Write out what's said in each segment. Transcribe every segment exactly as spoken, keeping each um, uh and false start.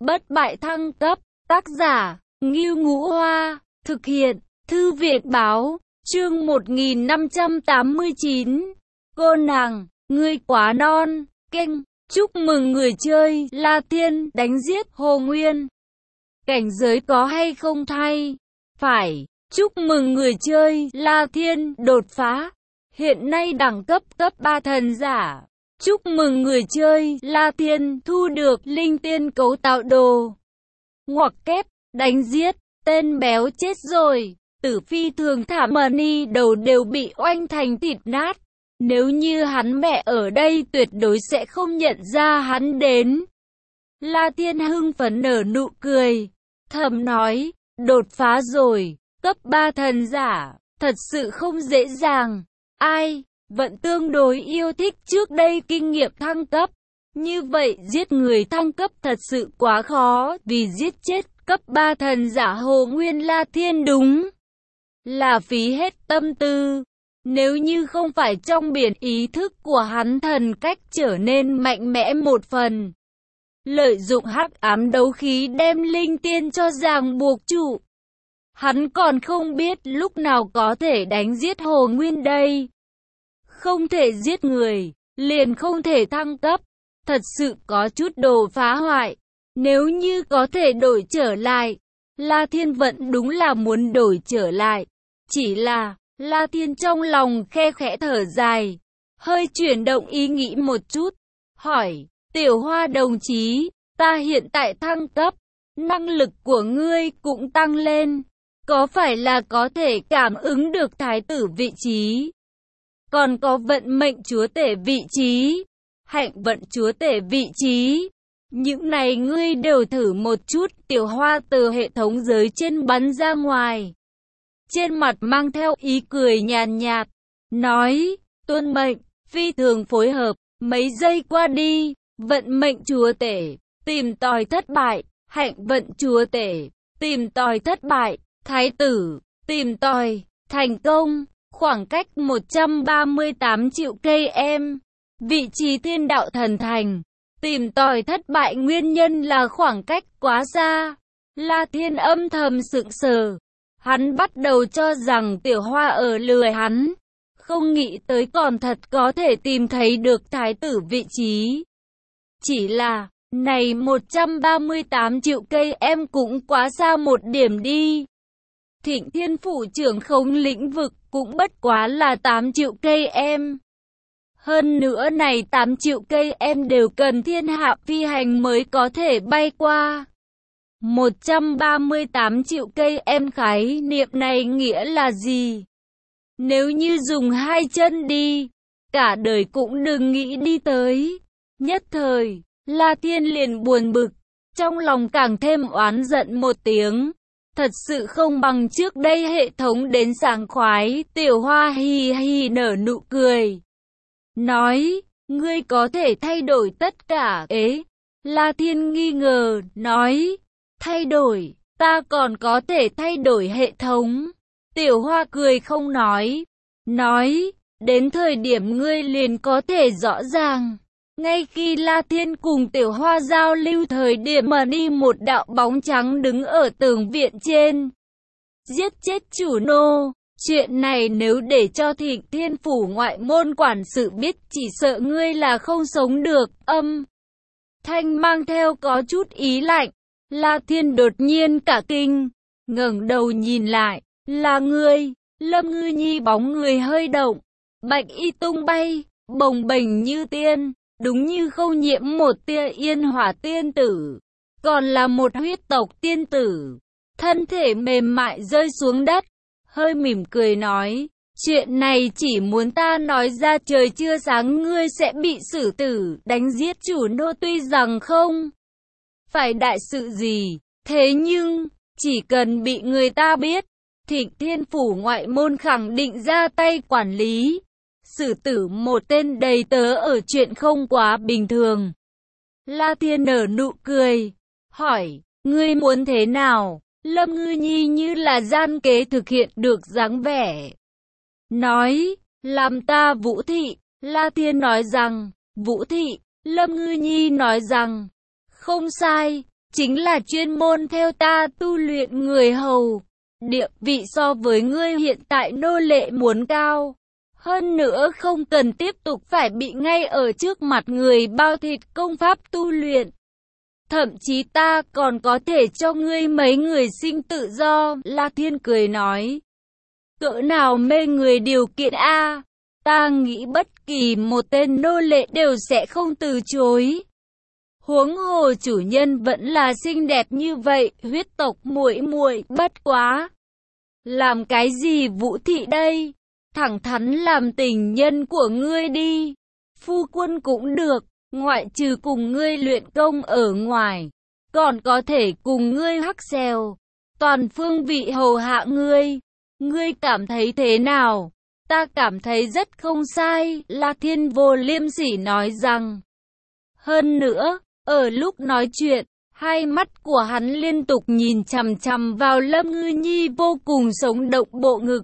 Bất bại thăng cấp, tác giả, Ngưu Ngũ Hoa, thực hiện, Thư viện Báo, chương một nghìn năm trăm tám mươi chín. Cô nàng, ngươi quá non, kênh, chúc mừng người chơi, La Thiên, đánh giết Hồ Nguyên. Cảnh giới có hay không thay? Phải, chúc mừng người chơi, La Thiên, đột phá. Hiện nay đẳng cấp cấp ba thần giả. Chúc mừng người chơi, La Thiên, thu được linh tiên cấu tạo đồ. Ngoặc kép, đánh giết, tên béo chết rồi. Tử Phi thường thả Mani đầu đều bị oanh thành thịt nát. Nếu như hắn mẹ ở đây tuyệt đối sẽ không nhận ra hắn đến. La Thiên hưng phấn nở nụ cười, thầm nói, đột phá rồi, cấp ba thần giả, thật sự không dễ dàng. Ai, vẫn tương đối yêu thích trước đây kinh nghiệm thăng cấp. Như vậy giết người thăng cấp thật sự quá khó, vì giết chết cấp ba thần giả Hồ Nguyên La Thiên đúng là phí hết tâm tư. Nếu như không phải trong biển ý thức của hắn thần cách trở nên mạnh mẽ một phần, lợi dụng hắc ám đấu khí đem linh tiên cho ràng buộc trụ, hắn còn không biết lúc nào có thể đánh giết Hồ Nguyên đây. Không thể giết người, liền không thể thăng cấp, thật sự có chút đồ phá hoại. Nếu như có thể đổi trở lại, La Thiên vẫn đúng là muốn đổi trở lại. Chỉ là, La Thiên trong lòng khe khẽ thở dài, hơi chuyển động ý nghĩ một chút, hỏi, Tiểu Hoa đồng chí, ta hiện tại thăng cấp, năng lực của ngươi cũng tăng lên, có phải là có thể cảm ứng được thái tử vị trí? Còn có vận mệnh chúa tể vị trí, hạnh vận chúa tể vị trí, những này ngươi đều thử một chút. Tiểu Hoa từ hệ thống giới trên bắn ra ngoài, trên mặt mang theo ý cười nhàn nhạt, nói, tuân mệnh, phi thường phối hợp. Mấy giây qua đi, vận mệnh chúa tể, tìm tòi thất bại, hạnh vận chúa tể, tìm tòi thất bại, thái tử, tìm tòi, thành công, khoảng cách một trăm ba mươi tám triệu cây em, vị trí thiên đạo thần thành, tìm tòi thất bại nguyên nhân là khoảng cách quá xa. La Thiên âm thầm sững sờ. Hắn bắt đầu cho rằng Tiểu Hoa ở lừa hắn, không nghĩ tới còn thật có thể tìm thấy được thái tử vị trí. Chỉ là, này một trăm ba mươi tám triệu cây em cũng quá xa một điểm đi. Thịnh Thiên Phủ trưởng khống lĩnh vực cũng bất quá là tám triệu cây em. Hơn nữa này tám triệu cây em đều cần thiên hạ phi hành mới có thể bay qua. một trăm ba mươi tám triệu cây em khái niệm này nghĩa là gì? Nếu như dùng hai chân đi, cả đời cũng đừng nghĩ đi tới. Nhất thời, La Thiên liền buồn bực, trong lòng càng thêm oán giận một tiếng. Thật sự không bằng trước đây hệ thống đến sảng khoái. Tiểu Hoa hì hì nở nụ cười, nói, ngươi có thể thay đổi tất cả. Ế, La Thiên nghi ngờ, nói, thay đổi, ta còn có thể thay đổi hệ thống. Tiểu Hoa cười không nói, nói, đến thời điểm ngươi liền có thể rõ ràng. Ngay khi La Thiên cùng Tiểu Hoa giao lưu thời điểm mà đi một đạo bóng trắng đứng ở tường viện trên. Giết chết chủ nô. Chuyện này nếu để cho Thịnh Thiên Phủ ngoại môn quản sự biết chỉ sợ ngươi là không sống được. Âm thanh mang theo có chút ý lạnh. La Thiên đột nhiên cả kinh, ngẩng đầu nhìn lại, là ngươi. Lâm Ngư Nhi bóng người hơi động, bạch y tung bay, bồng bềnh như tiên, đúng như không nhiễm một tia yên hỏa tiên tử, còn là một huyết tộc tiên tử. Thân thể mềm mại rơi xuống đất, hơi mỉm cười nói, chuyện này chỉ muốn ta nói ra trời chưa sáng ngươi sẽ bị xử tử. Đánh giết chủ nô tuy rằng không phải đại sự gì, thế nhưng, chỉ cần bị người ta biết, Thịnh Thiên Phủ ngoại môn khẳng định ra tay quản lý. Xử tử một tên đầy tớ ở chuyện không quá bình thường. La Thiên nở nụ cười, hỏi, ngươi muốn thế nào? Lâm Ngư Nhi như là gian kế thực hiện được dáng vẻ, nói, làm ta Vũ Thị. La Thiên nói rằng, Vũ Thị. Lâm Ngư Nhi nói rằng, không sai, chính là chuyên môn theo ta tu luyện người hầu. Địa vị so với ngươi hiện tại nô lệ muốn cao. Hơn nữa không cần tiếp tục phải bị ngay ở trước mặt người bao thịt công pháp tu luyện. Thậm chí ta còn có thể cho ngươi mấy người sinh tự do, La Thiên cười nói. Cỡ nào mê người điều kiện a, ta nghĩ bất kỳ một tên nô lệ đều sẽ không từ chối. Huống hồ chủ nhân vẫn là xinh đẹp như vậy, huyết tộc muội muội, bất quá. Làm cái gì Vũ thị đây? Thẳng thắn làm tình nhân của ngươi đi. Phu quân cũng được, ngoại trừ cùng ngươi luyện công ở ngoài, còn có thể cùng ngươi hắc xèo, toàn phương vị hầu hạ ngươi. Ngươi cảm thấy thế nào? Ta cảm thấy rất không sai, La Thiên vô liêm sỉ nói rằng. Hơn nữa, ở lúc nói chuyện, hai mắt của hắn liên tục nhìn chằm chằm vào Lâm Ngư Nhi vô cùng sống động bộ ngực.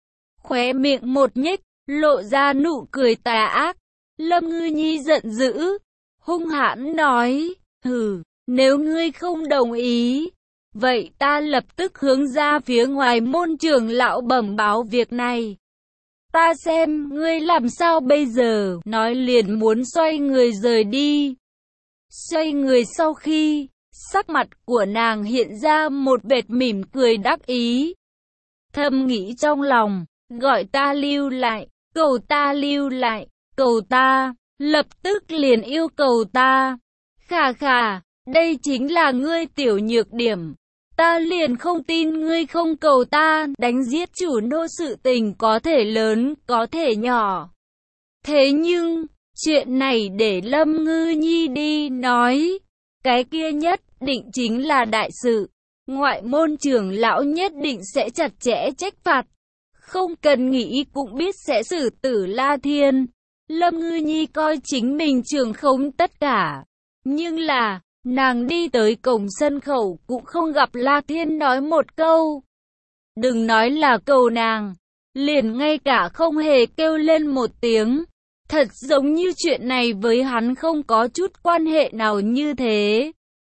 Khóe miệng một nhếch, lộ ra nụ cười tà ác. Lâm Ngư Nhi giận dữ, hung hãn nói, hừ, nếu ngươi không đồng ý, vậy ta lập tức hướng ra phía ngoài môn trưởng lão bẩm báo việc này. Ta xem ngươi làm sao bây giờ, nói liền muốn xoay người rời đi. Xoay người sau khi, sắc mặt của nàng hiện ra một vệt mỉm cười đắc ý. Thầm nghĩ trong lòng, gọi ta lưu lại, cầu ta lưu lại, cầu ta, lập tức liền yêu cầu ta. Khà khà, đây chính là ngươi tiểu nhược điểm. Ta liền không tin ngươi không cầu ta, đánh giết chủ nô sự tình có thể lớn, có thể nhỏ. Thế nhưng, chuyện này để Lâm Ngư Nhi đi nói, cái kia nhất định chính là đại sự. Ngoại môn trưởng lão nhất định sẽ chặt chẽ trách phạt. Không cần nghĩ cũng biết sẽ xử tử La Thiên. Lâm Ngư Nhi coi chính mình trưởng khống tất cả. Nhưng là, nàng đi tới cổng sân khẩu cũng không gặp La Thiên nói một câu. Đừng nói là cầu nàng, liền ngay cả không hề kêu lên một tiếng. Thật giống như chuyện này với hắn không có chút quan hệ nào như thế.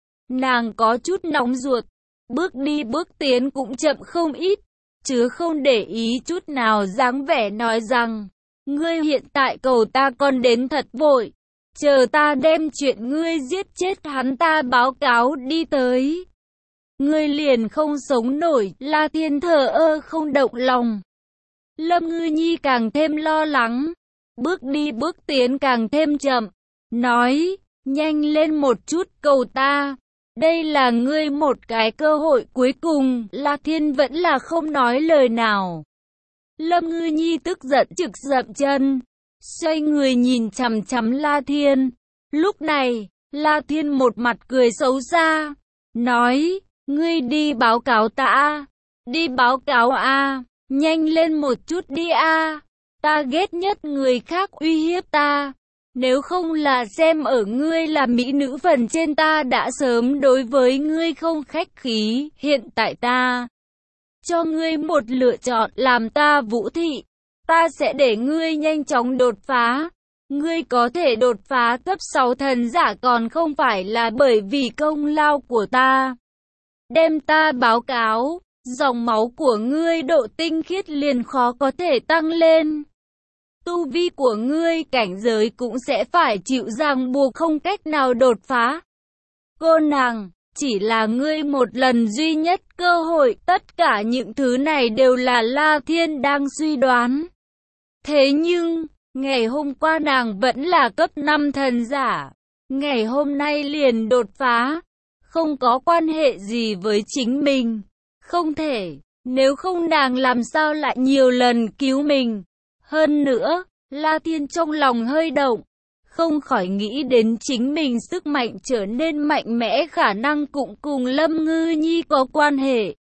Nàng có chút nóng ruột, bước đi bước tiến cũng chậm không ít, chứ không để ý chút nào dáng vẻ nói rằng, ngươi hiện tại cầu ta còn đến thật vội, chờ ta đem chuyện ngươi giết chết hắn ta báo cáo đi tới. Ngươi liền không sống nổi, La Thiên thờ ơ không động lòng. Lâm Ngư Nhi càng thêm lo lắng, bước đi bước tiến càng thêm chậm, nói, nhanh lên một chút cầu ta. Đây là ngươi một cái cơ hội cuối cùng, La Thiên vẫn là không nói lời nào. Lâm Ngư Nhi tức giận trực dậm chân, xoay người nhìn chằm chằm La Thiên. Lúc này, La Thiên một mặt cười xấu xa, nói, ngươi đi báo cáo ta, đi báo cáo a, nhanh lên một chút đi a, ta ghét nhất người khác uy hiếp ta. Nếu không là xem ở ngươi là mỹ nữ phần trên ta đã sớm đối với ngươi không khách khí, hiện tại ta cho ngươi một lựa chọn làm ta Vũ thị, ta sẽ để ngươi nhanh chóng đột phá. Ngươi có thể đột phá cấp sáu thần giả còn không phải là bởi vì công lao của ta. Đem ta báo cáo, dòng máu của ngươi độ tinh khiết liền khó có thể tăng lên. Tu vi của ngươi cảnh giới cũng sẽ phải chịu ràng buộc không cách nào đột phá. Cô nàng, chỉ là ngươi một lần duy nhất cơ hội, tất cả những thứ này đều là La Thiên đang suy đoán. Thế nhưng, ngày hôm qua nàng vẫn là cấp năm thần giả, ngày hôm nay liền đột phá, không có quan hệ gì với chính mình. Không thể, nếu không nàng làm sao lại nhiều lần cứu mình. Hơn nữa, La Thiên trong lòng hơi động, không khỏi nghĩ đến chính mình sức mạnh trở nên mạnh mẽ khả năng cũng cùng Lâm Ngư Nhi có quan hệ.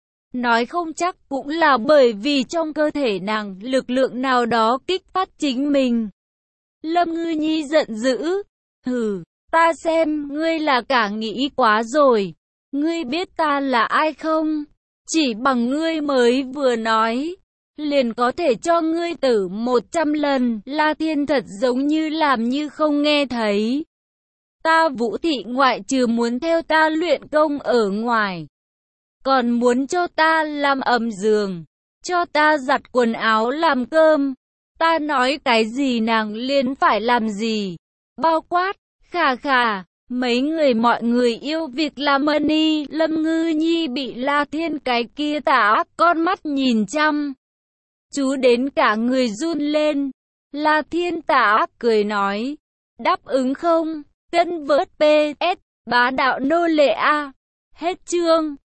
Nói không chắc cũng là bởi vì trong cơ thể nàng lực lượng nào đó kích phát chính mình. Lâm Ngư Nhi giận dữ, hừ, ta xem ngươi là cả nghĩ quá rồi, ngươi biết ta là ai không? Chỉ bằng ngươi mới vừa nói, liền có thể cho ngươi tử một trăm lần. La Thiên thật giống như làm như không nghe thấy. Ta Vũ Thị ngoại trừ muốn theo ta luyện công ở ngoài, còn muốn cho ta làm ấm giường, cho ta giặt quần áo làm cơm. Ta nói cái gì nàng liền phải làm gì. Bao quát, khà khà, mấy người mọi người yêu việc làm money. Lâm Ngư Nhi bị La Thiên cái kia tả con mắt nhìn chăm chú đến cả người run lên. La Thiên tả cười nói, đáp ứng không? Cân vớt pê ét, bá đạo nô lệ a. Hết chương.